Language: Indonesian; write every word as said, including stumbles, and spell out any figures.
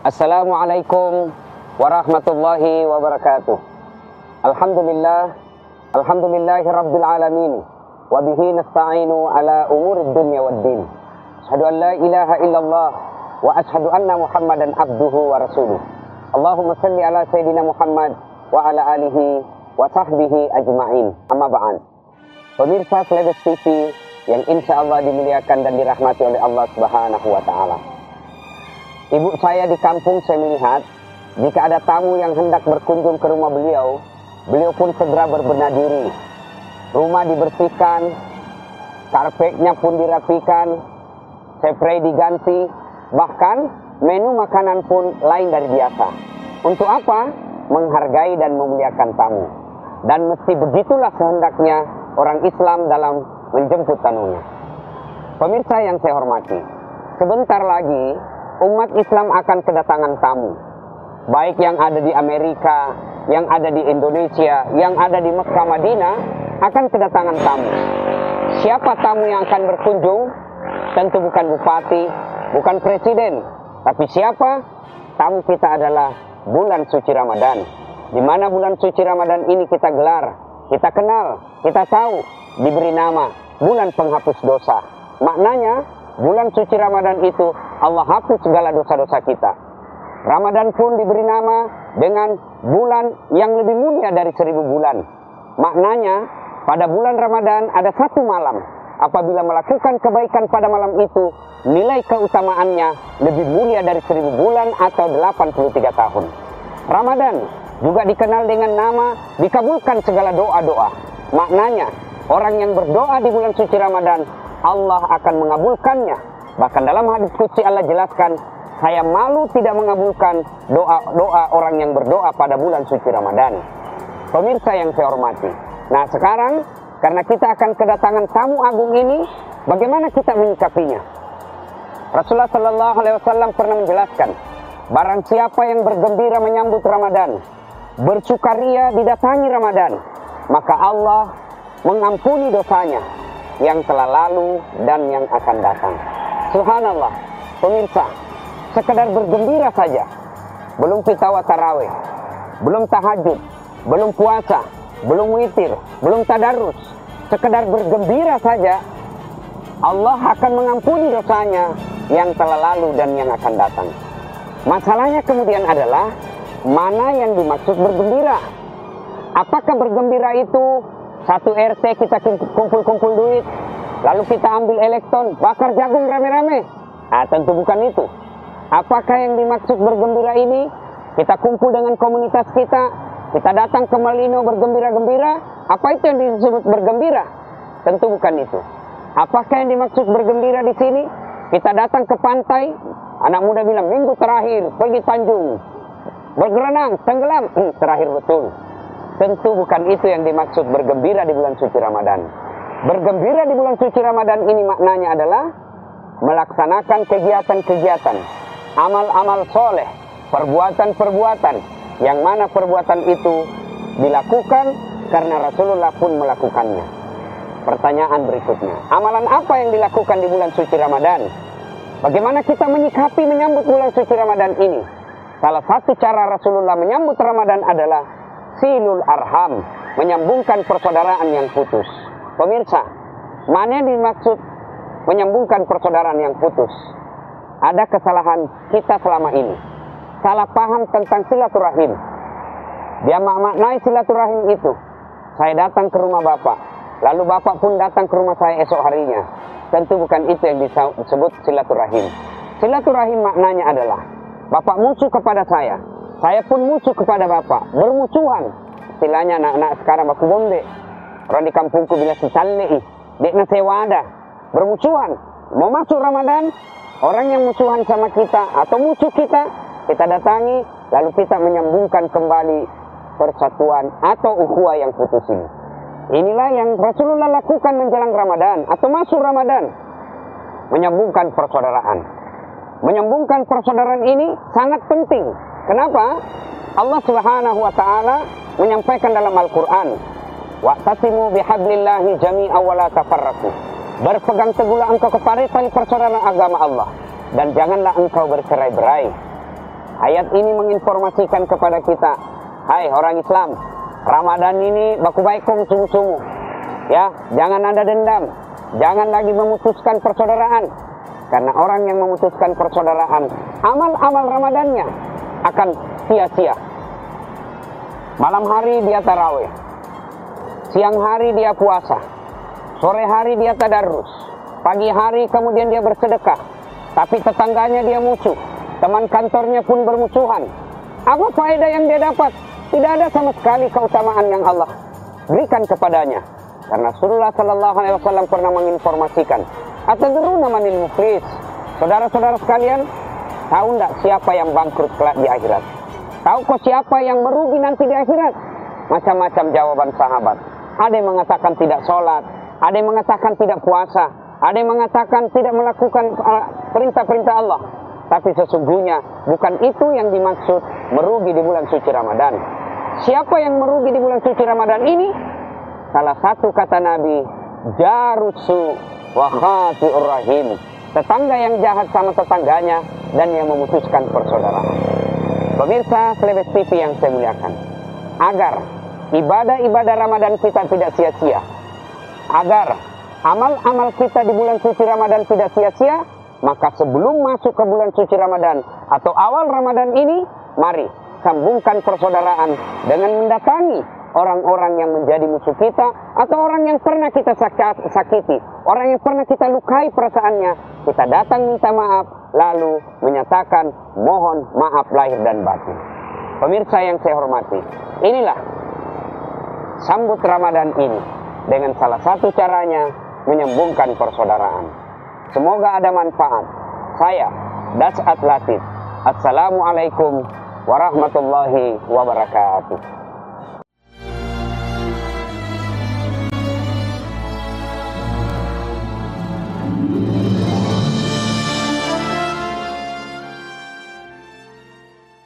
Assalamualaikum warahmatullahi wabarakatuh. Alhamdulillah, alhamdulillahi rabbil alamin. Wa bihi nasta'inu ala umurid dunya wad din. Asyhadu an la ilaha illallah wa asyhadu anna Muhammadan abduhu wa rasuluh. Allahumma salli ala sayyidina Muhammad wa ala alihi wa sahbihi ajma'in. Amma ba'an. Pemirsa Sledus T V yang insya Allah dimuliakan dan dirahmati oleh Allah Subhanahu wa ta'ala. Ibu saya di kampung saya melihat, jika ada tamu yang hendak berkunjung ke rumah beliau, beliau pun segera berbenah diri. Rumah dibersihkan, karpetnya pun dirapikan, spray diganti, bahkan menu makanan pun lain dari biasa. Untuk apa? Menghargai dan memuliakan tamu. Dan mesti begitulah sehendaknya orang Islam dalam menjemput tamunya. Pemirsa yang saya hormati, sebentar lagi umat Islam akan kedatangan tamu, baik yang ada di Amerika, yang ada di Indonesia, yang ada di Mekah, Madinah, akan kedatangan tamu. Siapa tamu yang akan berkunjung? Tentu bukan bupati, bukan presiden, tapi siapa? Tamu kita adalah bulan suci Ramadan. Di mana bulan suci Ramadan ini kita gelar, kita kenal, kita tahu, diberi nama bulan penghapus dosa. Maknanya, bulan suci Ramadan itu Allah hapus segala dosa-dosa kita. Ramadan pun diberi nama dengan bulan yang lebih mulia dari seribu bulan. Maknanya, pada bulan Ramadan ada satu malam. Apabila melakukan kebaikan pada malam itu, nilai keutamaannya lebih mulia dari seribu bulan atau delapan puluh tiga tahun. Ramadan juga dikenal dengan nama dikabulkan segala doa-doa. Maknanya, orang yang berdoa di bulan suci Ramadan, Allah akan mengabulkannya. Bahkan dalam hadis qudsi Allah jelaskan, saya malu tidak mengabulkan doa-doa orang yang berdoa pada bulan suci Ramadan. Pemirsa yang saya hormati. Nah sekarang, karena kita akan kedatangan tamu agung ini, bagaimana kita menyikapinya? Rasulullah Shallallahu Alaihi Wasallam pernah menjelaskan, barang siapa yang bergembira menyambut Ramadan, bersukaria didatangi Ramadan, maka Allah mengampuni dosanya yang telah lalu dan yang akan datang. Subhanallah, pemirsa, sekedar bergembira saja, belum tilawah tarawih, belum tahajud, belum puasa, belum witir, belum tadarus, sekedar bergembira saja, Allah akan mengampuni dosanya yang telah lalu dan yang akan datang. Masalahnya kemudian adalah, mana yang dimaksud bergembira? Apakah bergembira itu satu R T kita kumpul-kumpul duit, lalu kita ambil elektron, bakar jagung rame-rame? Ah, tentu bukan itu. Apakah yang dimaksud bergembira ini? Kita kumpul dengan komunitas kita, kita datang ke Malino bergembira-gembira. Apa itu yang disebut bergembira? Tentu bukan itu. Apakah yang dimaksud bergembira di sini? Kita datang ke pantai, anak muda bilang minggu terakhir pergi Tanjung, bergerenang, tenggelam, hmm, terakhir betul. Tentu bukan itu yang dimaksud bergembira di bulan suci Ramadan. Bergembira di bulan suci Ramadan ini maknanya adalah melaksanakan kegiatan-kegiatan, amal-amal soleh, perbuatan-perbuatan, yang mana perbuatan itu dilakukan karena Rasulullah pun melakukannya. Pertanyaan berikutnya, amalan apa yang dilakukan di bulan suci Ramadan? Bagaimana kita menyikapi menyambut bulan suci Ramadan ini? Salah satu cara Rasulullah menyambut Ramadan adalah silul arham, menyambungkan persaudaraan yang putus. Pemirsa, mana yang dimaksud menyambungkan persaudaraan yang putus? Ada kesalahan kita selama ini, salah paham tentang silaturahim. Dia maknai silaturahim itu, saya datang ke rumah Bapak, lalu Bapak pun datang ke rumah saya esok harinya. Tentu bukan itu yang disebut silaturahim. Silaturahim maknanya adalah, Bapak musuh kepada saya, saya pun musuh kepada Bapak, bermusuhan. Istilahnya anak-anak sekarang baku bombe. Orang di kampungku bila sesallei, dekna sewada, bermusuhan. Mau masuk Ramadan, orang yang musuhan sama kita atau musuh kita, kita datangi, lalu kita menyambungkan kembali persatuan atau ukhuwah yang putus ini. Inilah yang Rasulullah lakukan menjelang Ramadan atau masuk Ramadan, menyambungkan persaudaraan. Menyambungkan persaudaraan ini sangat penting. Kenapa? Allah Subhanahu wa taala menyampaikan dalam Al-Qur'an, wa'tasimu bihablillahi jami'an wa la tafarraqu. Berpegang teguhlah engkau kepada tali persaudaraan agama Allah dan janganlah engkau bercerai-berai. Ayat ini menginformasikan kepada kita, hai orang Islam, Ramadan ini baku baik kong sungguh-sungguh. Ya, jangan ada dendam, jangan lagi memutuskan persaudaraan. Karena orang yang memutuskan persaudaraan, amal-amal Ramadannya akan sia-sia. Malam hari dia tarawih, siang hari dia puasa, sore hari dia tadarus, pagi hari kemudian dia bersedekah, tapi tetangganya dia musuh, teman kantornya pun bermusuhan. Apa faedah yang dia dapat? Tidak ada sama sekali keutamaan yang Allah berikan kepadanya. Karena Rasulullah Sallallahu Alaihi Wasallam pernah menginformasikan, atadruna manil muflis? Saudara-saudara sekalian, tahu tidak siapa yang bangkrut kelak di akhirat? Tahu kok siapa yang merugi nanti di akhirat? Macam-macam jawaban sahabat. Ada yang mengatakan tidak sholat, ada yang mengatakan tidak puasa, ada yang mengatakan tidak melakukan perintah-perintah Allah. Tapi sesungguhnya bukan itu yang dimaksud merugi di bulan suci Ramadan. Siapa yang merugi di bulan suci Ramadan ini? Salah satu kata Nabi, jarusu wa khati'ur rahim. Tetangga yang jahat sama tetangganya dan yang memutuskan persaudaraan. Pemirsa Selebes T V yang saya muliakan, agar ibadah-ibadah Ramadan kita tidak sia-sia, agar amal-amal kita di bulan suci Ramadan tidak sia-sia, maka sebelum masuk ke bulan suci Ramadan atau awal Ramadan ini, mari sambungkan persaudaraan dengan mendatangi orang-orang yang menjadi musuh kita atau orang yang pernah kita sakiti, orang yang pernah kita lukai perasaannya. Kita datang minta maaf, lalu menyatakan mohon maaf lahir dan batin. Pemirsa yang saya hormati, inilah sambut Ramadan ini dengan salah satu caranya menyambungkan persaudaraan. Semoga ada manfaat. Saya Das'at Latif. Assalamualaikum warahmatullahi wabarakatuh.